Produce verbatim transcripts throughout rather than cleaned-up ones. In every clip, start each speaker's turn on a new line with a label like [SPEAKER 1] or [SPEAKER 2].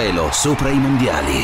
[SPEAKER 1] cielo sopra i mondiali.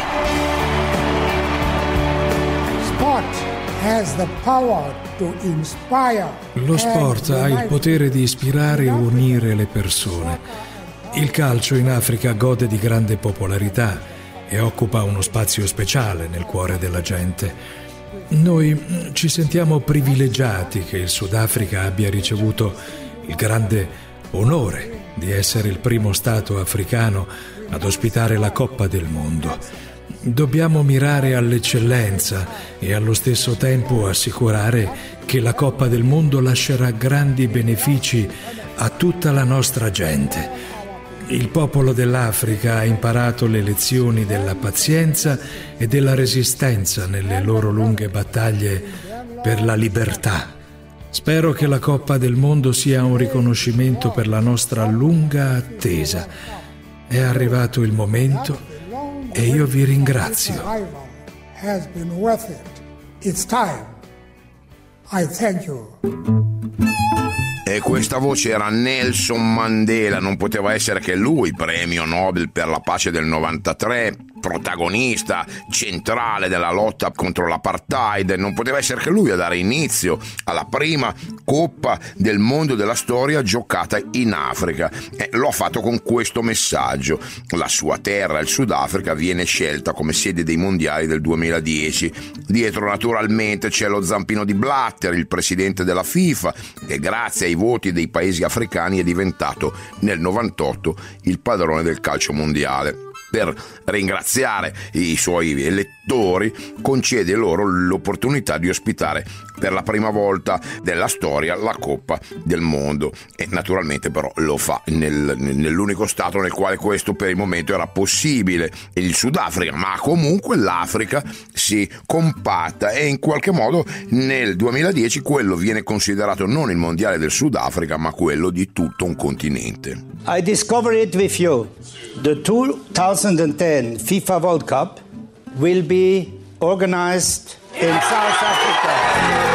[SPEAKER 2] Sport has the power to inspire.
[SPEAKER 3] Lo sport ha il potere di ispirare e unire le persone. Il calcio in Africa gode di grande popolarità e occupa uno spazio speciale nel cuore della gente. Noi ci sentiamo privilegiati che il Sudafrica abbia ricevuto il grande onore di essere il primo Stato africano ad ospitare la Coppa del Mondo. Dobbiamo mirare all'eccellenza e allo stesso tempo assicurare che la Coppa del Mondo lascerà grandi benefici a tutta la nostra gente. Il popolo dell'Africa ha imparato le lezioni della pazienza e della resistenza nelle loro lunghe battaglie per la libertà. Spero che la Coppa del Mondo sia un riconoscimento per la nostra lunga attesa. È arrivato il momento e io vi ringrazio.
[SPEAKER 2] It's time. I thank you.
[SPEAKER 4] E questa voce era Nelson Mandela, non poteva essere che lui, premio Nobel per la pace del novantatré, protagonista centrale della lotta contro l'apartheid, non poteva essere che lui a dare inizio alla prima Coppa del Mondo della storia giocata in Africa. E lo ha fatto con questo messaggio: la sua terra, il Sudafrica, viene scelta come sede dei mondiali del duemiladieci. Dietro naturalmente c'è lo zampino di Blatter, il presidente della FIFA, che grazie ai voti dei paesi africani è diventato nel novantotto il padrone del calcio mondiale. Per ringraziare i suoi elettori concede loro l'opportunità di ospitare per la prima volta della storia la Coppa del Mondo, e naturalmente però lo fa nel, nell'unico stato nel quale questo per il momento era possibile, il Sudafrica, ma comunque l'Africa si compatta e in qualche modo nel duemiladieci quello viene considerato non il mondiale del Sudafrica ma quello di tutto un continente.
[SPEAKER 5] I discover it with you. The twenty ten FIFA World Cup will be organized in South Africa.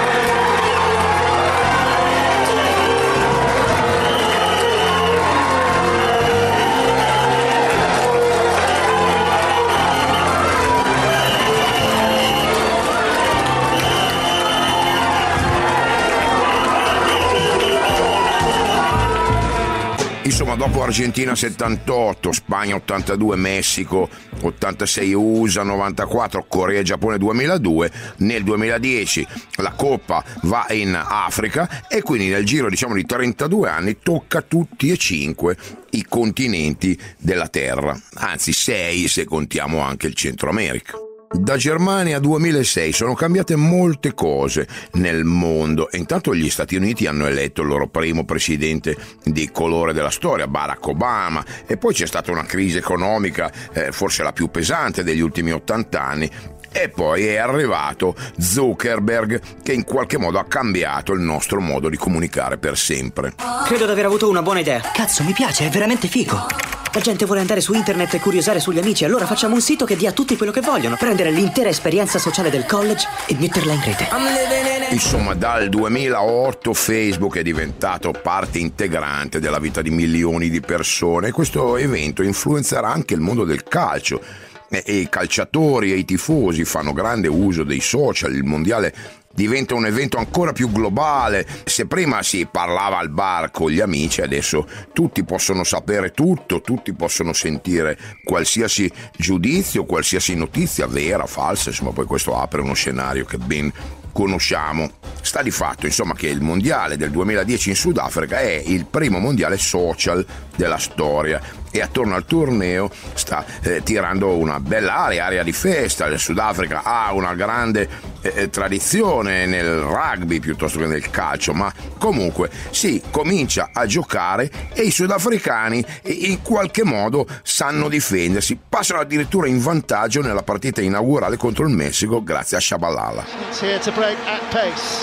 [SPEAKER 4] Insomma, dopo Argentina settantotto, Spagna ottantadue, Messico ottantasei, U S A novantaquattro, Corea e Giappone duemiladue, nel duemiladieci la Coppa va in Africa e quindi nel giro diciamo di trentadue anni tocca tutti e cinque i continenti della Terra, anzi sei se contiamo anche il Centro America. Da Germania a duemilasei sono cambiate molte cose nel mondo e intanto gli Stati Uniti hanno eletto il loro primo presidente di colore della storia, Barack Obama, e poi c'è stata una crisi economica eh, forse la più pesante degli ultimi ottanta anni. E poi è arrivato Zuckerberg, che in qualche modo ha cambiato il nostro modo di comunicare per sempre.
[SPEAKER 6] Credo di aver avuto una buona idea.
[SPEAKER 7] Cazzo, mi piace, è veramente figo.
[SPEAKER 6] La gente vuole andare su internet e curiosare sugli amici, allora facciamo un sito che dia a tutti quello che vogliono, prendere l'intera esperienza sociale del college e metterla in rete.
[SPEAKER 4] Insomma, dal duemilaotto Facebook è diventato parte integrante della vita di milioni di persone e questo evento influenzerà anche il mondo del calcio. E i calciatori e i tifosi fanno grande uso dei social, il mondiale diventa un evento ancora più globale. Se prima si parlava al bar con gli amici, adesso tutti possono sapere tutto, tutti possono sentire qualsiasi giudizio, qualsiasi notizia vera, falsa, insomma poi questo apre uno scenario che ben conosciamo. Sta di fatto insomma che il mondiale del duemiladieci in Sudafrica è il primo mondiale social della storia e attorno al torneo sta eh, tirando una bella aria, aria di festa. Il Sudafrica ha una grande eh, tradizione nel rugby piuttosto che nel calcio, ma comunque si comincia a giocare e i sudafricani in qualche modo sanno difendersi, passano addirittura in vantaggio nella partita inaugurale contro il Messico grazie a Shabalala.
[SPEAKER 8] Break at pace.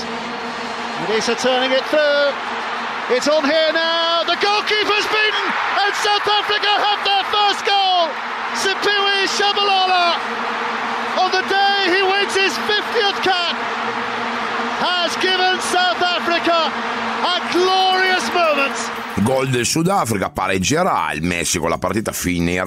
[SPEAKER 8] Adisa turning it through. It's on here now. The goalkeeper's beaten, and South Africa have their first goal. Siphiwe Shabalala, on the day he wins his fiftieth cap, has given South Africa a glorious moment.
[SPEAKER 4] Gol del Sudafrica, pareggerà il Messico, la partita finirà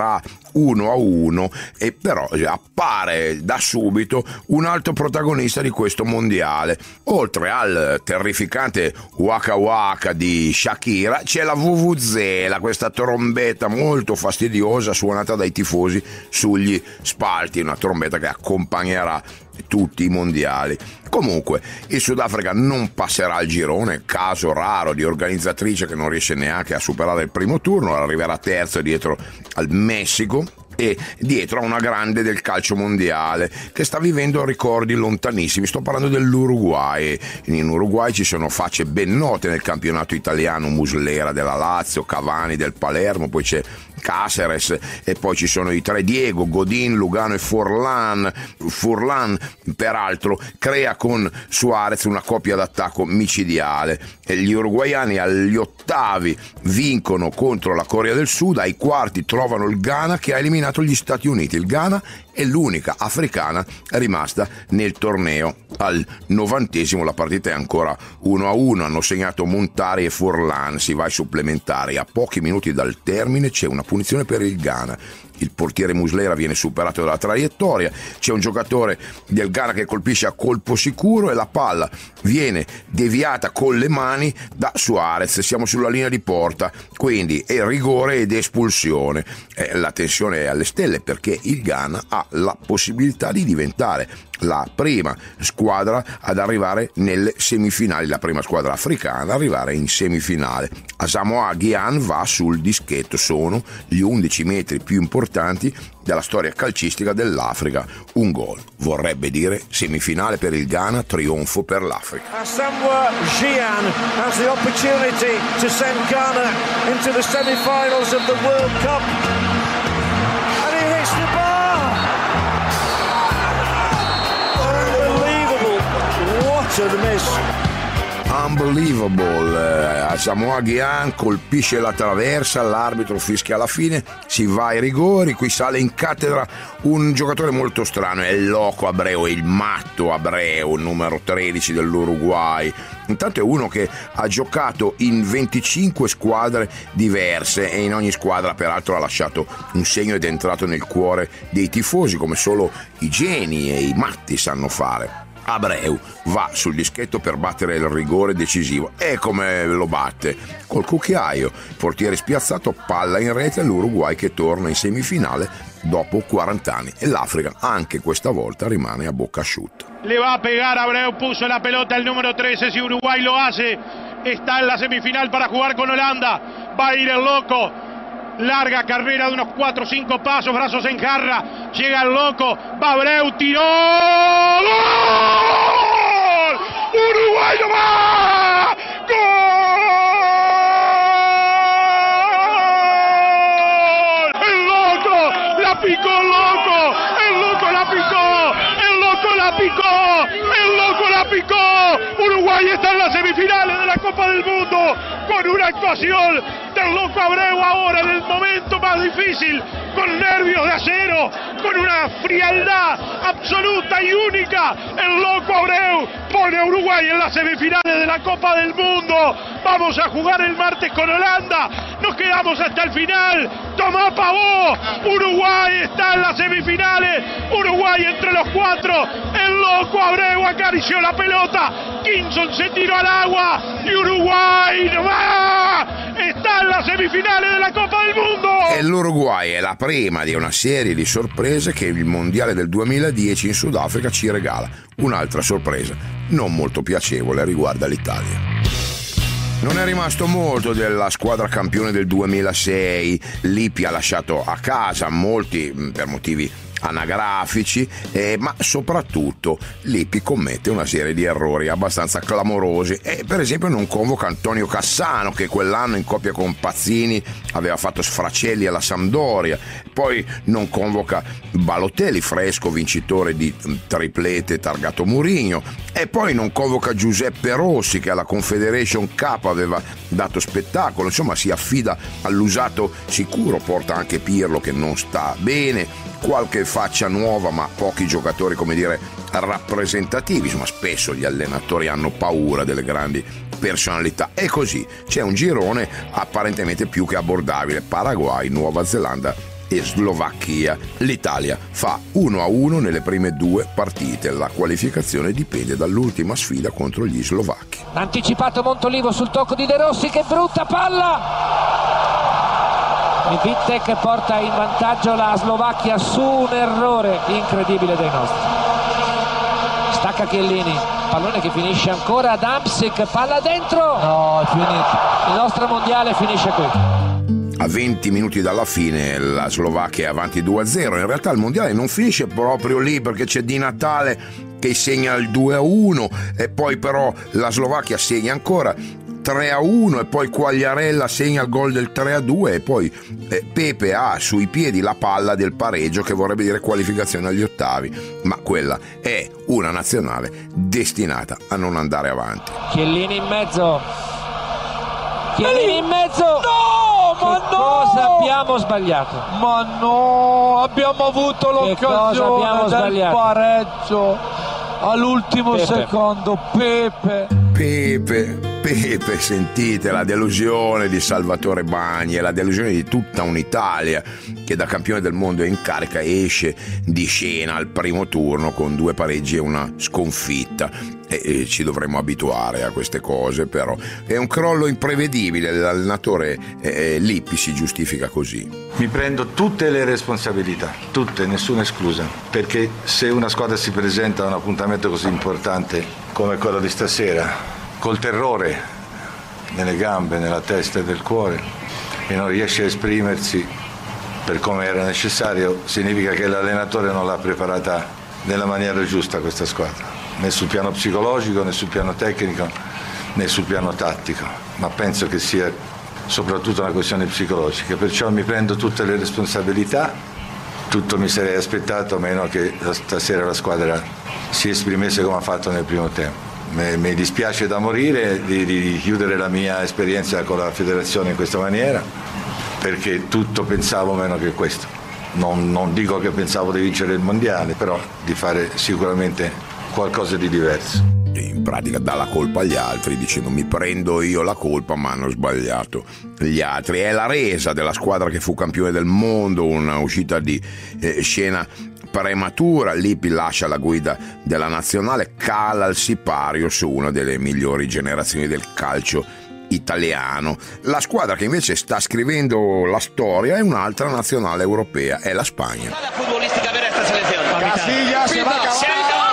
[SPEAKER 4] uno a uno, e però appare da subito un altro protagonista di questo mondiale. Oltre al terrificante Waka Waka di Shakira c'è la vuvuzela, questa trombetta molto fastidiosa suonata dai tifosi sugli spalti, una trombetta che accompagnerà tutti i mondiali. Comunque il Sudafrica non passerà il girone, caso raro di organizzatrice che non riesce neanche a superare il primo turno, arriverà terzo dietro al Messico e dietro a una grande del calcio mondiale che sta vivendo ricordi lontanissimi. Sto parlando dell'Uruguay. In Uruguay ci sono facce ben note nel campionato italiano: Muslera della Lazio, Cavani del Palermo, poi c'è Cáceres e poi ci sono i tre Diego, Godin, Lugano e Forlan. Forlan peraltro crea con Suarez una coppia d'attacco micidiale, e gli uruguaiani agli ottavi vincono contro la Corea del Sud, ai quarti trovano il Ghana che ha eliminato gli Stati Uniti. Il Ghana è l'unica africana rimasta nel torneo. Al novantesimo la partita è ancora uno a uno, hanno segnato Montari e Forlan, si va ai supplementari. A pochi minuti dal termine c'è una punizione per il Ghana. Il portiere Muslera viene superato dalla traiettoria, c'è un giocatore del Ghana che colpisce a colpo sicuro e la palla viene deviata con le mani da Suarez. Siamo sulla linea di porta, quindi è rigore ed espulsione. Eh, la tensione è alle stelle perché il Ghana ha la possibilità di diventare la prima squadra ad arrivare nelle semifinali, la prima squadra africana ad arrivare in semifinale. Asamoah Gyan va sul dischetto, sono gli undici metri più importanti della storia calcistica dell'Africa. Un gol vorrebbe dire semifinale per il Ghana, trionfo per l'Africa.
[SPEAKER 1] Asamoah Gyan has the opportunity to send Ghana into the semi-finals of the World Cup. And he hits the bar! Unbelievable! What a miss!
[SPEAKER 4] Unbelievable. Asamoah Gyan colpisce la traversa, l'arbitro fischia alla fine, si va ai rigori. Qui sale in cattedra un giocatore molto strano, è il Loco Abreu, il matto Abreu, numero tredici dell'Uruguay. Intanto è uno che ha giocato in venticinque squadre diverse e in ogni squadra peraltro ha lasciato un segno ed è entrato nel cuore dei tifosi come solo i geni e i matti sanno fare. Abreu va sul dischetto per battere il rigore decisivo, e come lo batte? Col cucchiaio, portiere spiazzato, palla in rete, l'Uruguay che torna in semifinale dopo quaranta anni, e l'Africa anche questa volta rimane a bocca asciutta.
[SPEAKER 9] Le va a pegar Abreu, puso la pelota el número trece, si Uruguay lo hace, está en la semifinal para jugar con Holanda, va a ir el Loco. Larga carrera de unos cuatro o cinco pasos, brazos en jarra, llega el Loco, va Abreu, tiró, ¡gol! ¡Uruguay no va! ¡Gol! ¡El Loco! ¡La picó el Loco! ¡El Loco la picó! ¡El Loco la picó! ¡El Loco la picó! Uruguay está en las semifinales de la Copa del Mundo con una actuación del Loco Abreu ahora en el momento más difícil, con nervios de acero, con una frialdad absoluta y única. El Loco Abreu pone a Uruguay en las semifinales de la Copa del Mundo. Vamos a jugar el martes con Holanda, nos quedamos hasta el final. Tomá Pavó, Uruguay está en las semifinales, Uruguay entre los cuatro. El Loco Abreu acarició la pelota, Kinson se tiró al agua y Uruguay no va, está en las semifinali della Coppa del Mondo.
[SPEAKER 4] E l'Uruguay è la prima di una serie di sorprese che il mondiale del duemiladieci in Sudafrica ci regala. Un'altra sorpresa non molto piacevole riguarda l'Italia. Non è rimasto molto della squadra campione del duemilasei. Lippi ha lasciato a casa molti per motivi anagrafici, eh, ma soprattutto Lippi commette una serie di errori abbastanza clamorosi, e per esempio non convoca Antonio Cassano, che quell'anno in coppia con Pazzini aveva fatto sfracelli alla Sampdoria, poi non convoca Balotelli, fresco vincitore di triplete targato Mourinho, e poi non convoca Giuseppe Rossi, che alla Confederation Cup aveva dato spettacolo. Insomma, si affida all'usato sicuro, porta anche Pirlo che non sta bene, qualche faccia nuova ma pochi giocatori, come dire, rappresentativi. Insomma, spesso gli allenatori hanno paura delle grandi personalità, e così c'è un girone apparentemente più che abbordabile: Paraguay, Nuova Zelanda e Slovacchia. L'Italia fa uno a uno nelle prime due partite. La qualificazione dipende dall'ultima sfida contro gli slovacchi.
[SPEAKER 10] Anticipato Montolivo sul tocco di De Rossi, che brutta palla! E Vitek porta in vantaggio la Slovacchia su un errore incredibile dei nostri. Stacca Chiellini, pallone che finisce ancora ad Hamsik, palla dentro! No, è finito. Il nostro mondiale finisce qui.
[SPEAKER 4] A venti minuti dalla fine la Slovacchia è avanti due a zero. In realtà il mondiale non finisce proprio lì, perché c'è Di Natale che segna il due a uno e poi però la Slovacchia segna ancora tre a uno e poi Quagliarella segna il gol del tre a due e poi eh, Pepe ha sui piedi la palla del pareggio, che vorrebbe dire qualificazione agli ottavi, ma quella è una nazionale destinata a non andare avanti.
[SPEAKER 10] Chiellini in mezzo, Chiellini in mezzo,
[SPEAKER 11] no, ma
[SPEAKER 10] che
[SPEAKER 11] no!
[SPEAKER 10] cosa abbiamo sbagliato?
[SPEAKER 11] Ma no, abbiamo avuto l'occasione del pareggio all'ultimo
[SPEAKER 10] Pepe.
[SPEAKER 11] secondo. Pepe
[SPEAKER 4] Pepe, Pepe, sentite la delusione di Salvatore Bagni e la delusione di tutta un'Italia che da campione del mondo in carica esce di scena al primo turno con due pareggi e una sconfitta. E, e ci dovremmo abituare a queste cose, però è un crollo imprevedibile. L'allenatore eh, Lippi si giustifica così:
[SPEAKER 12] mi prendo tutte le responsabilità, tutte, nessuna esclusa, perché se una squadra si presenta a un appuntamento così importante come quello di stasera, col terrore nelle gambe, nella testa e nel cuore, e non riesce a esprimersi per come era necessario, significa che l'allenatore non l'ha preparata nella maniera giusta questa squadra, né sul piano psicologico, né sul piano tecnico, né sul piano tattico, ma penso che sia soprattutto una questione psicologica, perciò mi prendo tutte le responsabilità. Tutto mi sarei aspettato meno che stasera la squadra si esprimesse come ha fatto nel primo tempo. Mi dispiace da morire di, di chiudere la mia esperienza con la federazione in questa maniera, perché tutto pensavo meno che questo. Non, non dico che pensavo di vincere il mondiale, però di fare sicuramente qualcosa di diverso.
[SPEAKER 4] In pratica dà la colpa agli altri, dicendo mi prendo io la colpa, ma hanno sbagliato gli altri. È la resa della squadra che fu campione del mondo, una uscita di eh, scena prematura. Lippi lascia la guida della nazionale, cala al sipario su una delle migliori generazioni del calcio italiano. La squadra che invece sta scrivendo la storia è un'altra nazionale europea, è la Spagna.
[SPEAKER 13] La futbolística ver esta selección.
[SPEAKER 9] Casilla se va a acabar.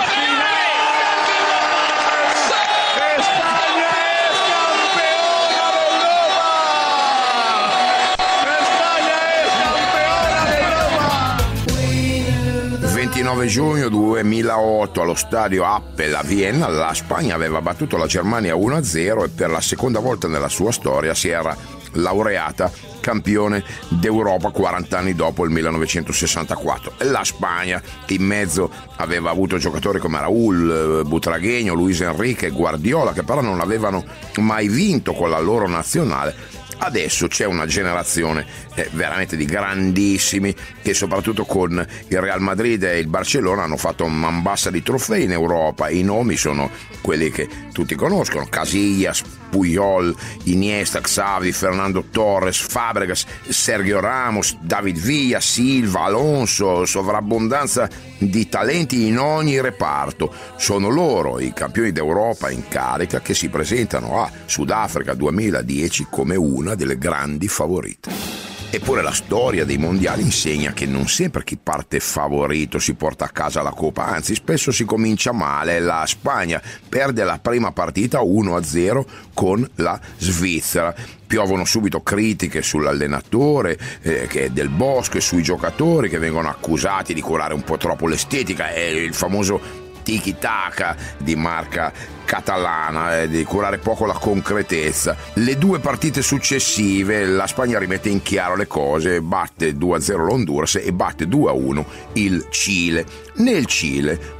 [SPEAKER 4] ventinove giugno duemilaotto allo stadio Appel a Vienna la Spagna aveva battuto la Germania uno a zero e per la seconda volta nella sua storia si era laureata campione d'Europa quaranta anni dopo, il millenovecentosessantaquattro. La Spagna in mezzo aveva avuto giocatori come Raúl, Butragueño, Luis Enrique e Guardiola, che però non avevano mai vinto con la loro nazionale. Adesso c'è una generazione eh, veramente di grandissimi che soprattutto con il Real Madrid e il Barcellona hanno fatto un mambassa di trofei in Europa. I nomi sono quelli che tutti conoscono: Casillas, Puyol, Iniesta, Xavi, Fernando Torres, Fabregas, Sergio Ramos, David Villa, Silva, Alonso, sovrabbondanza di talenti in ogni reparto. Sono loro i campioni d'Europa in carica che si presentano a Sudafrica duemiladieci come una delle grandi favorite. Eppure la storia dei mondiali insegna che non sempre chi parte favorito si porta a casa la coppa, anzi spesso si comincia male. La Spagna perde la prima partita uno a zero con la Svizzera. Piovono subito critiche sull'allenatore eh, che è Del Bosco e sui giocatori che vengono accusati di curare un po' troppo l'estetica. È il famoso tiki-taka di marca catalana, eh, di curare poco la concretezza. Le due partite successive la Spagna rimette in chiaro le cose, batte due a zero l'Honduras e batte due a uno il Cile. Nel Cile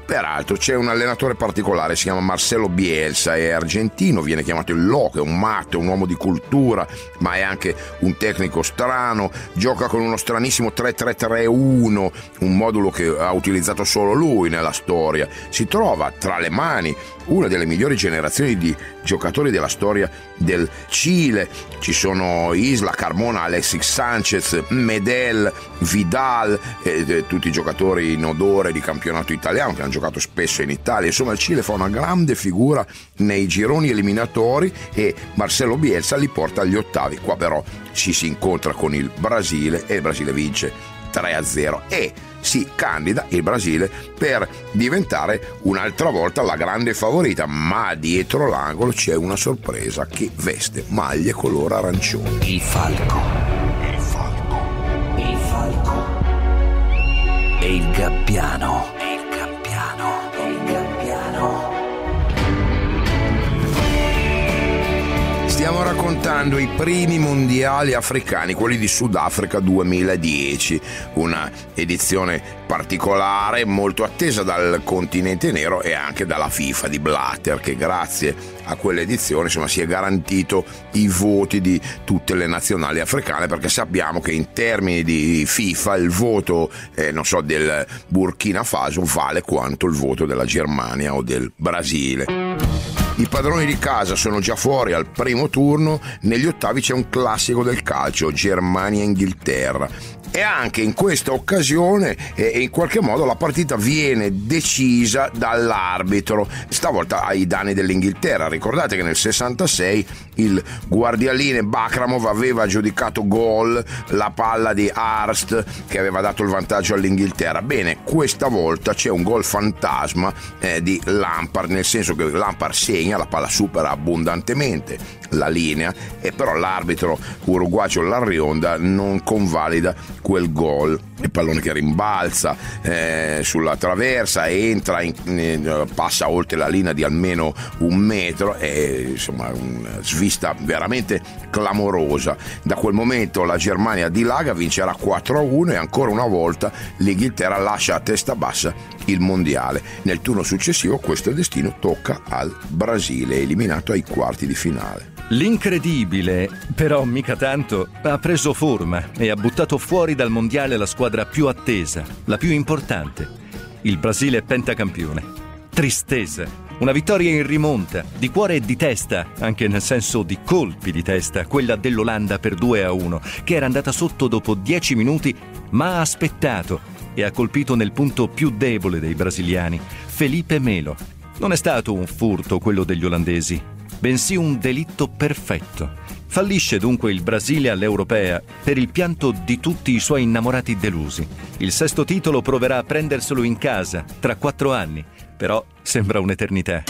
[SPEAKER 4] Peraltro c'è un allenatore particolare, si chiama Marcelo Bielsa, è argentino, viene chiamato il Loco, è un matto, è un uomo di cultura, ma è anche un tecnico strano, gioca con uno stranissimo tre tre tre uno, un modulo che ha utilizzato solo lui nella storia. Si trova tra le mani una delle migliori generazioni di giocatori della storia del Cile. Ci sono Isla, Carmona, Alexis Sanchez, Medel, Vidal, eh, eh, tutti giocatori in odore di campionato italiano che hanno giocato spesso in Italia. Insomma, il Cile fa una grande figura nei gironi eliminatori e Marcelo Bielsa li porta agli ottavi. Qua però ci si incontra con il Brasile e il Brasile vince tre a zero e si candida il Brasile per diventare un'altra volta la grande favorita, ma dietro l'angolo c'è una sorpresa che veste maglie color arancione.
[SPEAKER 14] Il falco. Il falco. Il falco. E il gabbiano. E il gabbiano. E il gabbiano.
[SPEAKER 4] Stiamo raccontando i primi mondiali africani, quelli di Sudafrica duemiladieci, una edizione particolare, molto attesa dal continente nero e anche dalla FIFA di Blatter, che grazie a quell'edizione insomma si è garantito i voti di tutte le nazionali africane, perché sappiamo che in termini di FIFA il voto eh, non so del Burkina Faso vale quanto il voto della Germania o del Brasile. I padroni di casa sono già fuori al primo turno, negli ottavi c'è un classico del calcio, Germania-Inghilterra. E anche in questa occasione eh, in qualche modo la partita viene decisa dall'arbitro, stavolta ai danni dell'Inghilterra. Ricordate che nel sessantasei il guardialine Bakramov aveva giudicato gol la palla di Hurst che aveva dato il vantaggio all'Inghilterra. Bene, questa volta c'è un gol fantasma eh, di Lampard, nel senso che Lampard segna, la palla supera abbondantemente la linea e però l'arbitro uruguagio Larrionda non convalida quel gol. Il pallone che rimbalza eh, sulla traversa, entra in, eh, passa oltre la linea di almeno un metro e insomma una svista veramente clamorosa. Da quel momento la Germania dilaga, vincerà quattro a uno e ancora una volta l'Inghilterra lascia a testa bassa il mondiale. Nel turno successivo questo destino tocca al Brasile, eliminato ai quarti di finale.
[SPEAKER 15] L'incredibile, però mica tanto, ha preso forma e ha buttato fuori dal mondiale la squadra più attesa, la più importante. Il Brasile è pentacampione. Tristezza. Una vittoria in rimonta, di cuore e di testa, anche nel senso di colpi di testa, quella dell'Olanda per due a uno, che era andata sotto dopo dieci minuti, ma ha aspettato e ha colpito nel punto più debole dei brasiliani, Felipe Melo. Non è stato un furto quello degli olandesi, bensì un delitto perfetto. Fallisce dunque il Brasile all'Europea per il pianto di tutti i suoi innamorati delusi. Il sesto titolo proverà a prenderselo in casa tra quattro anni, però sembra un'eternità.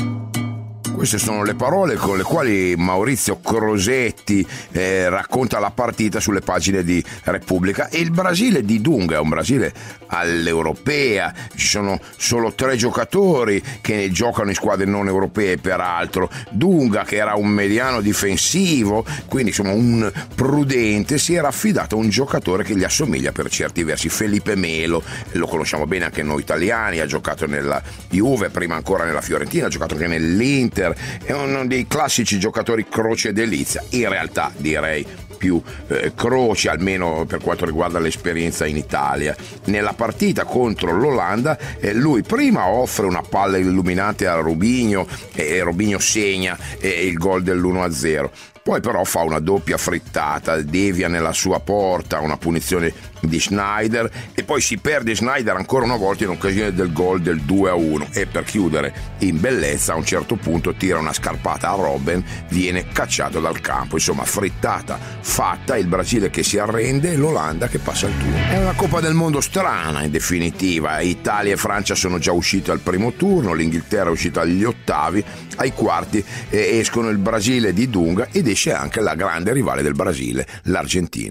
[SPEAKER 4] Queste sono le parole con le quali Maurizio Crosetti eh, racconta la partita sulle pagine di Repubblica. E il Brasile di Dunga è un Brasile all'europea, ci sono solo tre giocatori che giocano in squadre non europee peraltro. Dunga, che era un mediano difensivo, quindi insomma un prudente, si era affidato a un giocatore che gli assomiglia per certi versi, Felipe Melo. Lo conosciamo bene anche noi italiani, ha giocato nella Juve, prima ancora nella Fiorentina, ha giocato anche nell'Inter. È uno dei classici giocatori croce e delizia, in realtà direi più eh, croce, almeno per quanto riguarda l'esperienza in Italia. Nella partita contro l'Olanda eh, lui prima offre una palla illuminante a Robinho e eh, Robinho segna eh, il gol dell'uno a zero. Poi però fa una doppia frittata, devia nella sua porta, una punizione di Schneider e poi si perde Schneider ancora una volta in occasione del gol del due a uno e per chiudere in bellezza a un certo punto tira una scarpata a Robben, viene cacciato dal campo. Insomma, frittata fatta, il Brasile che si arrende e l'Olanda che passa il turno. È una Coppa del Mondo strana in definitiva. Italia e Francia sono già uscite al primo turno, l'Inghilterra è uscita agli ottavi, ai quarti eh, escono il Brasile di Dunga ed esce colpisce anche la grande rivale del Brasile, l'Argentina.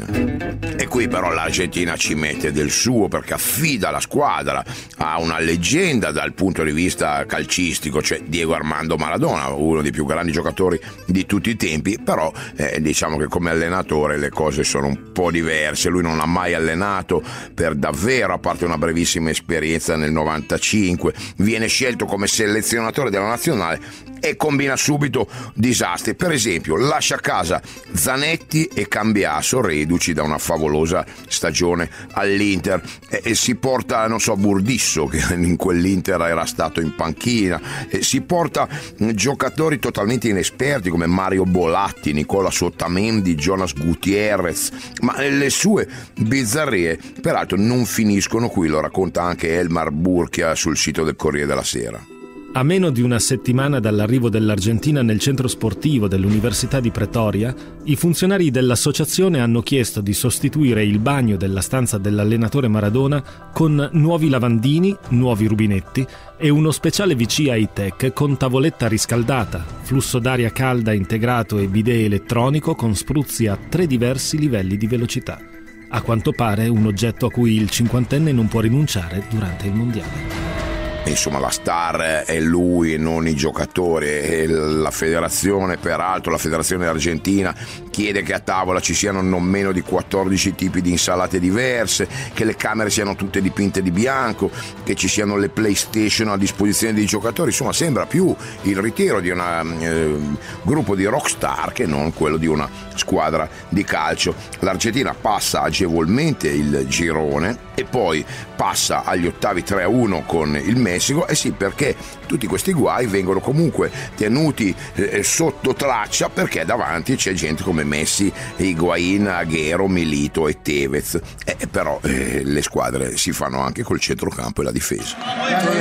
[SPEAKER 4] E qui però l'Argentina ci mette del suo, perché affida la squadra a una leggenda dal punto di vista calcistico, cioè Diego Armando Maradona, uno dei più grandi giocatori di tutti i tempi. Però eh, diciamo che come allenatore le cose sono un po' diverse. Lui non ha mai allenato per davvero, a parte una brevissima esperienza nel novantacinque, viene scelto come selezionatore della nazionale e combina subito disastri. Per esempio lascia a casa Zanetti e Cambiaso, reduci da una favolosa stagione all'Inter, e, e si porta, non so, Burdisso, che in quell'Inter era stato in panchina, e si porta giocatori totalmente inesperti come Mario Bolatti, Nicola Sottamendi, Jonas Gutierrez, ma le sue bizzarrie peraltro non finiscono qui, lo racconta anche Elmar Burchia sul sito del Corriere della Sera.
[SPEAKER 16] A meno di una settimana dall'arrivo dell'Argentina nel centro sportivo dell'Università di Pretoria, i funzionari dell'associazione hanno chiesto di sostituire il bagno della stanza dell'allenatore Maradona con nuovi lavandini, nuovi rubinetti e uno speciale V C high-tech con tavoletta riscaldata, flusso d'aria calda integrato e bidet elettronico con spruzzi a tre diversi livelli di velocità. A quanto pare un oggetto a cui il cinquantenne non può rinunciare durante il mondiale.
[SPEAKER 4] Insomma, la star è lui e non i giocatori. E la federazione, peraltro la federazione argentina, chiede che a tavola ci siano non meno di quattordici tipi di insalate diverse, che le camere siano tutte dipinte di bianco, che ci siano le PlayStation a disposizione dei giocatori. Insomma, sembra più il ritiro di un eh, gruppo di rockstar che non quello di una squadra di calcio. L'Argentina passa agevolmente il girone e poi passa agli ottavi tre a uno con il Messico. E eh sì, perché tutti questi guai vengono comunque tenuti eh, sotto traccia, perché davanti c'è gente come Messi, Higuaín, Agüero, Milito e Tevez. Eh, però eh, le squadre si fanno anche col centrocampo e la difesa.
[SPEAKER 17] Dale,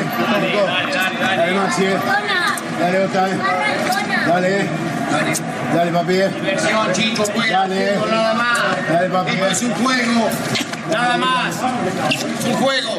[SPEAKER 17] dale, Maxi, dale, Ottavio, dale, dale, papi, dale, dale, papi, es un juego, nada más, un juego.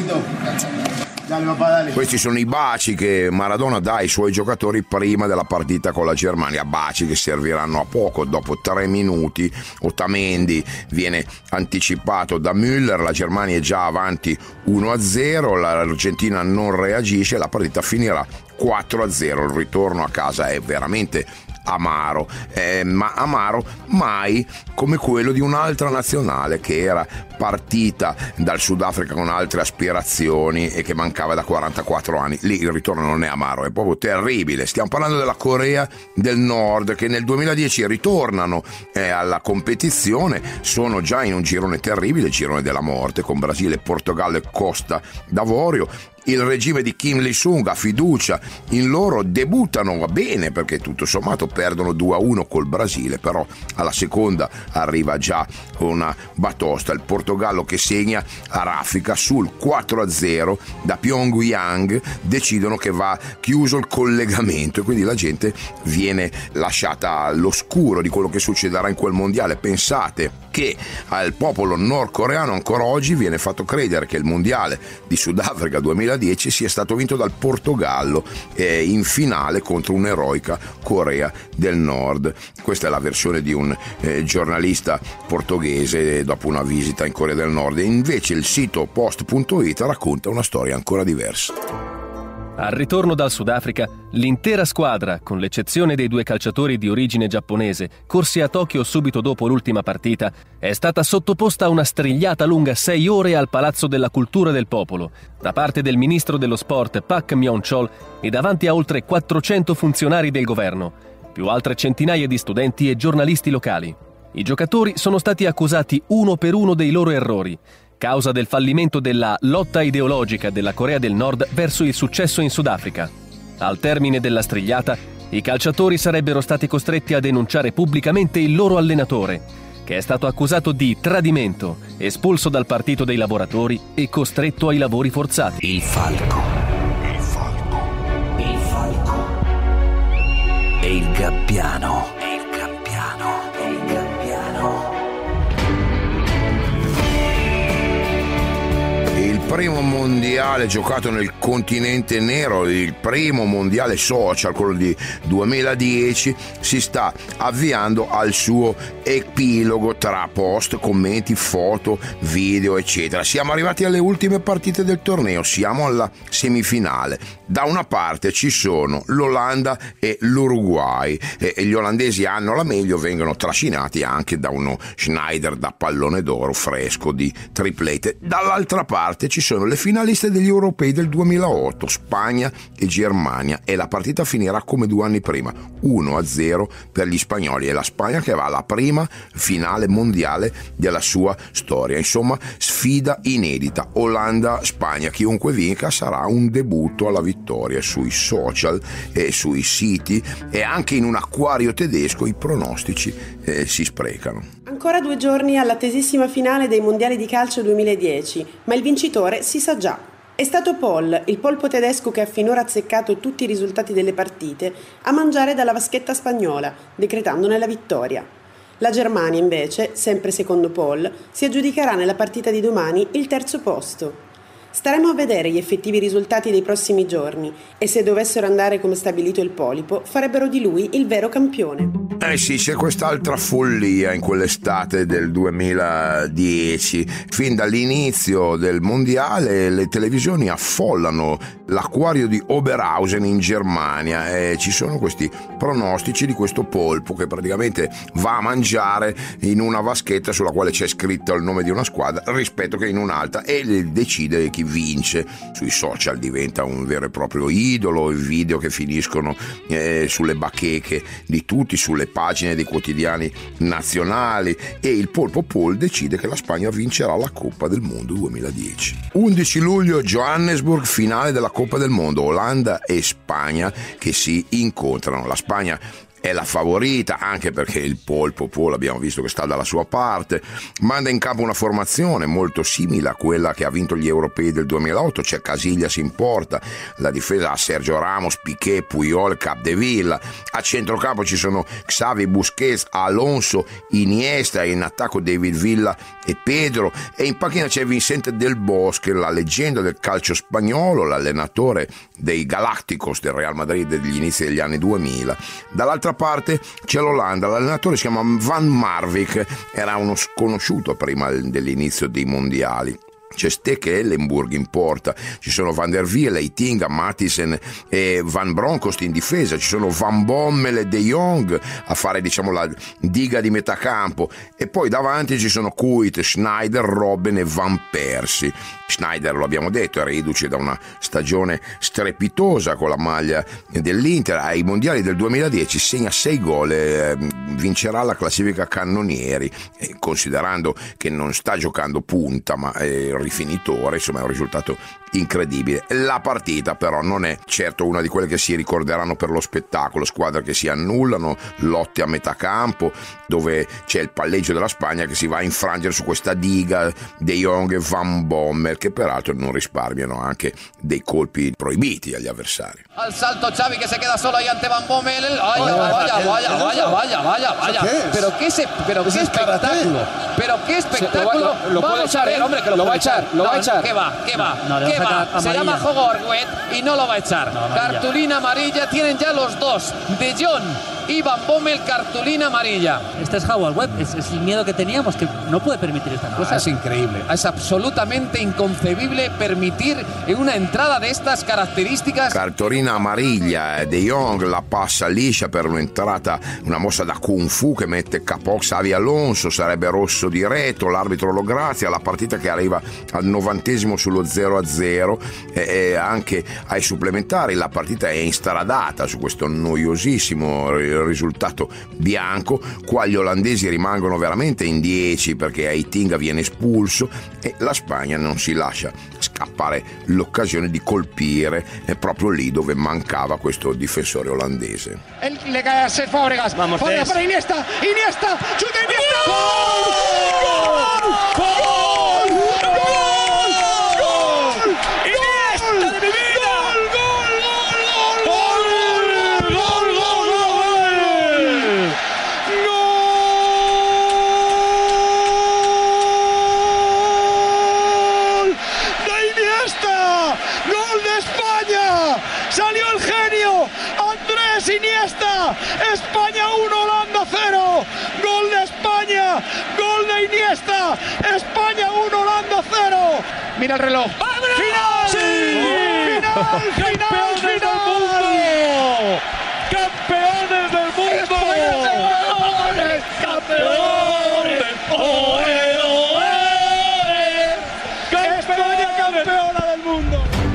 [SPEAKER 4] Questi sono i baci che Maradona dà ai suoi giocatori prima della partita con la Germania, baci che serviranno a poco. Dopo tre minuti Otamendi viene anticipato da Müller, la Germania è già avanti uno a zero, l'Argentina non reagisce, la partita finirà quattro a zero. Il ritorno a casa è veramente amaro, eh, ma amaro mai come quello di un'altra nazionale che era partita dal Sudafrica con altre aspirazioni e che mancava da quarantaquattro anni. Lì il ritorno non è amaro, è proprio terribile. Stiamo parlando della Corea del Nord, che nel duemiladieci ritornano eh, alla competizione, sono già in un girone terribile, il girone della morte, con Brasile, Portogallo e Costa d'Avorio. Il regime di Kim Il-sung ha fiducia in loro, debuttano bene perché tutto sommato perdono due a uno col Brasile, però alla seconda arriva già una batosta, il Portogallo che segna a raffica sul quattro a zero da Pyongyang, decidono che va chiuso il collegamento e quindi la gente viene lasciata all'oscuro di quello che succederà in quel mondiale. Pensate che al popolo nordcoreano ancora oggi viene fatto credere che il mondiale di Sudafrica duemiladieci sia stato vinto dal Portogallo eh, in finale contro un'eroica Corea del Nord. Questa è la versione di un eh, giornalista portoghese dopo una visita in Corea del Nord. E invece il sito post punto it racconta una storia ancora diversa.
[SPEAKER 18] Al ritorno dal Sudafrica, l'intera squadra, con l'eccezione dei due calciatori di origine giapponese, corsi a Tokyo subito dopo l'ultima partita, è stata sottoposta a una strigliata lunga sei ore al Palazzo della Cultura del Popolo, da parte del ministro dello sport Pak Myong-chol e davanti a oltre quattrocento funzionari del governo, più altre centinaia di studenti e giornalisti locali. I giocatori sono stati accusati uno per uno dei loro errori, causa del fallimento della lotta ideologica della Corea del Nord verso il successo in Sudafrica. Al termine della strigliata, i calciatori sarebbero stati costretti a denunciare pubblicamente il loro allenatore, che è stato accusato di tradimento, espulso dal partito dei lavoratori e costretto ai lavori forzati.
[SPEAKER 14] Il falco. Il falco. Il falco. E il gabbiano. E il gabbiano. E il gabbiano.
[SPEAKER 4] primo mondiale giocato nel continente nero, il primo mondiale social, quello di duemiladieci, si sta avviando al suo epilogo tra post, commenti, foto, video, eccetera. Siamo arrivati alle ultime partite del torneo, siamo alla semifinale. Da una parte ci sono l'Olanda e l'Uruguay e gli olandesi hanno la meglio, vengono trascinati anche da uno Schneider da pallone d'oro fresco di triplete. Dall'altra parte ci sono le finaliste degli europei del duemilaotto, Spagna e Germania, e la partita finirà come due anni prima, uno a zero per gli spagnoli, e la Spagna che va alla prima finale mondiale della sua storia. Insomma, sfida inedita, Olanda-Spagna, chiunque vinca sarà un debutto alla vittoria. Sui social e sui siti e anche in un acquario tedesco i pronostici eh, si sprecano.
[SPEAKER 19] Ancora due giorni all'attesissima finale dei mondiali di calcio duemiladieci, ma il vincitore si sa già. È stato Paul, il polpo tedesco che ha finora azzeccato tutti i risultati delle partite, a mangiare dalla vaschetta spagnola, decretandone la vittoria. La Germania, invece, sempre secondo Paul, si aggiudicherà nella partita di domani il terzo posto. Staremo a vedere gli effettivi risultati dei prossimi giorni e se dovessero andare come stabilito il polipo, farebbero di lui il vero campione.
[SPEAKER 4] Eh sì, c'è quest'altra follia in quell'estate del duemiladieci. Fin dall'inizio del mondiale le televisioni affollano l'acquario di Oberhausen in Germania e ci sono questi pronostici di questo polpo che praticamente va a mangiare in una vaschetta sulla quale c'è scritto il nome di una squadra rispetto che in un'altra e decide chi vince. Sui social diventa un vero e proprio idolo, i video che finiscono eh, sulle bacheche di tutti, sulle pagine dei quotidiani nazionali, e il polpo Paul decide che la Spagna vincerà la Coppa del Mondo duemiladieci. undici luglio, Johannesburg, finale della Coppa del Mondo, Olanda e Spagna che si incontrano. La Spagna è la favorita, anche perché il polpo Paul abbiamo visto che sta dalla sua parte, manda in campo una formazione molto simile a quella che ha vinto gli europei del duemilaotto. C'è Casillas in porta, la difesa ha Sergio Ramos, Piqué, Puyol, Capdevila, a centrocampo ci sono Xavi, Busquets, Alonso, Iniesta, in attacco David Villa e Pedro, e in panchina c'è Vicente Del Bosque, la leggenda del calcio spagnolo, l'allenatore dei Galacticos del Real Madrid degli inizi degli anni duemila. Dall'altra parte c'è l'Olanda, l'allenatore si chiama Van Marwijk, era uno sconosciuto prima dell'inizio dei mondiali. C'è Steke Ellenburg in porta, ci sono Van der Wiel, Eitinga, Mathisen e Van Bronckhorst in difesa, ci sono Van Bommel e De Jong a fare diciamo la diga di metacampo, e poi davanti ci sono Kuyt, Schneider, Robben e Van Persie. Schneider, lo abbiamo detto, è reduce da una stagione strepitosa con la maglia dell'Inter. Ai mondiali del duemiladieci segna sei gol e vincerà la classifica cannonieri, e considerando che non sta giocando punta ma è rifinitore, insomma è un risultato incredibile. La partita però non è certo una di quelle che si ricorderanno per lo spettacolo, squadre che si annullano, lotte a metà campo dove c'è il palleggio della Spagna che si va a infrangere su questa diga, De Jong e Van Bommel, che peraltro non risparmiano anche dei colpi proibiti agli avversari.
[SPEAKER 20] Al salto Xavi que se queda solo ahí ante Van Bommel. Vaya, vaya, vaya, vaya, vaya, vaya, vaya. Pero qué se, pero qué espectáculo. Pero qué espectáculo.
[SPEAKER 10] Lo, lo puede echar,
[SPEAKER 20] ver, hombre, que lo,
[SPEAKER 10] lo va a echar, lo va a echar.
[SPEAKER 20] ¿Qué va? ¿Qué va?
[SPEAKER 10] No, no,
[SPEAKER 20] ¿Qué va? Se llama juego Orguet y no lo va a echar. No, cartulina amarilla tienen ya los dos. De Jong y Van Bommel, cartulina amarilla.
[SPEAKER 21] Este es Howard Webb, es, es el miedo que teníamos, que no puede permitir esta cosa.
[SPEAKER 20] Ah, es increíble, es absolutamente inconcebible permitir una entrada de estas características.
[SPEAKER 4] Cartolina amariglia, De Jong la passa liscia per un'entrata, una mossa da Kung Fu che mette capo Xavi Alonso, sarebbe rosso diretto, l'arbitro lo grazia. La partita che arriva al novantesimo sullo zero a zero e, e anche ai supplementari la partita è instradata su questo noiosissimo risultato bianco. Qua gli olandesi rimangono veramente in dieci perché Eitinga viene espulso e la Spagna non si lascia scappare l'occasione di colpire è proprio lì dove mancava questo difensore olandese.
[SPEAKER 9] El, le cae a Cesc Fábregas. Vamos, Fábregas para Iniesta. Iniesta. Chuta Iniesta. ¡Gol! ¡Gol! ¡Gol! ¡Gol! ¡Gol! ¡Iniesta de mi vida! ¡Gol! ¡Gol! ¡Gol! ¡Gol! ¡Gol! ¡Gol! ¡Gol! ¡Gol! ¡De Andrés Iniesta, España uno, Holanda cero, gol de España, gol de Iniesta, España uno, Holanda cero. Mira el reloj. ¡Final! ¡Sí! ¡Final, final, final! ¡Campeones del mundo! ¡Campeones! ¡Campeones! ¡Oe, oe! ¡España campeona del mundo!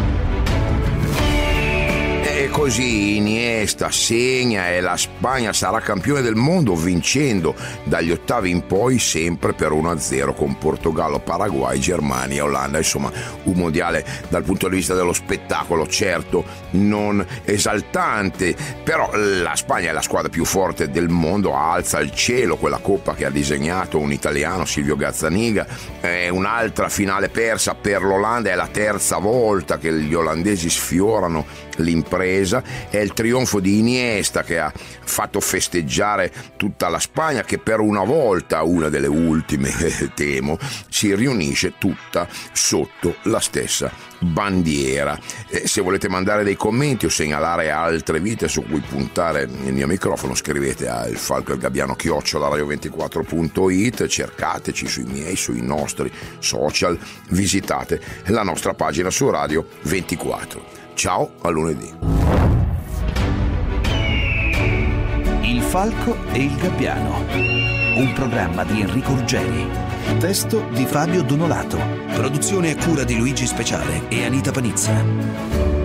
[SPEAKER 4] E così Iniesta segna e la Spagna sarà campione del mondo, vincendo dagli ottavi in poi sempre per uno a zero con Portogallo, Paraguay, Germania, Olanda. Insomma, un mondiale dal punto di vista dello spettacolo certo non esaltante, però la Spagna è la squadra più forte del mondo, alza al cielo quella coppa che ha disegnato un italiano, Silvio Gazzaniga. È un'altra finale persa per l'Olanda, è la terza volta che gli olandesi sfiorano l'impresa. È il trionfo di Iniesta che ha fatto festeggiare tutta la Spagna, che per una volta, una delle ultime temo, si riunisce tutta sotto la stessa bandiera. E se volete mandare dei commenti o segnalare altre vite su cui puntare il mio microfono, scrivete a il falco e il gabbiano chiocciola radio ventiquattro punto it, cercateci sui miei, sui nostri social, visitate la nostra pagina su Radio ventiquattro. Ciao, a lunedì.
[SPEAKER 14] Il falco e il gabbiano, un programma di Enrico Ruggeri, testo di Fabio Donolato, produzione a cura di Luigi Speciale e Anita Panizza.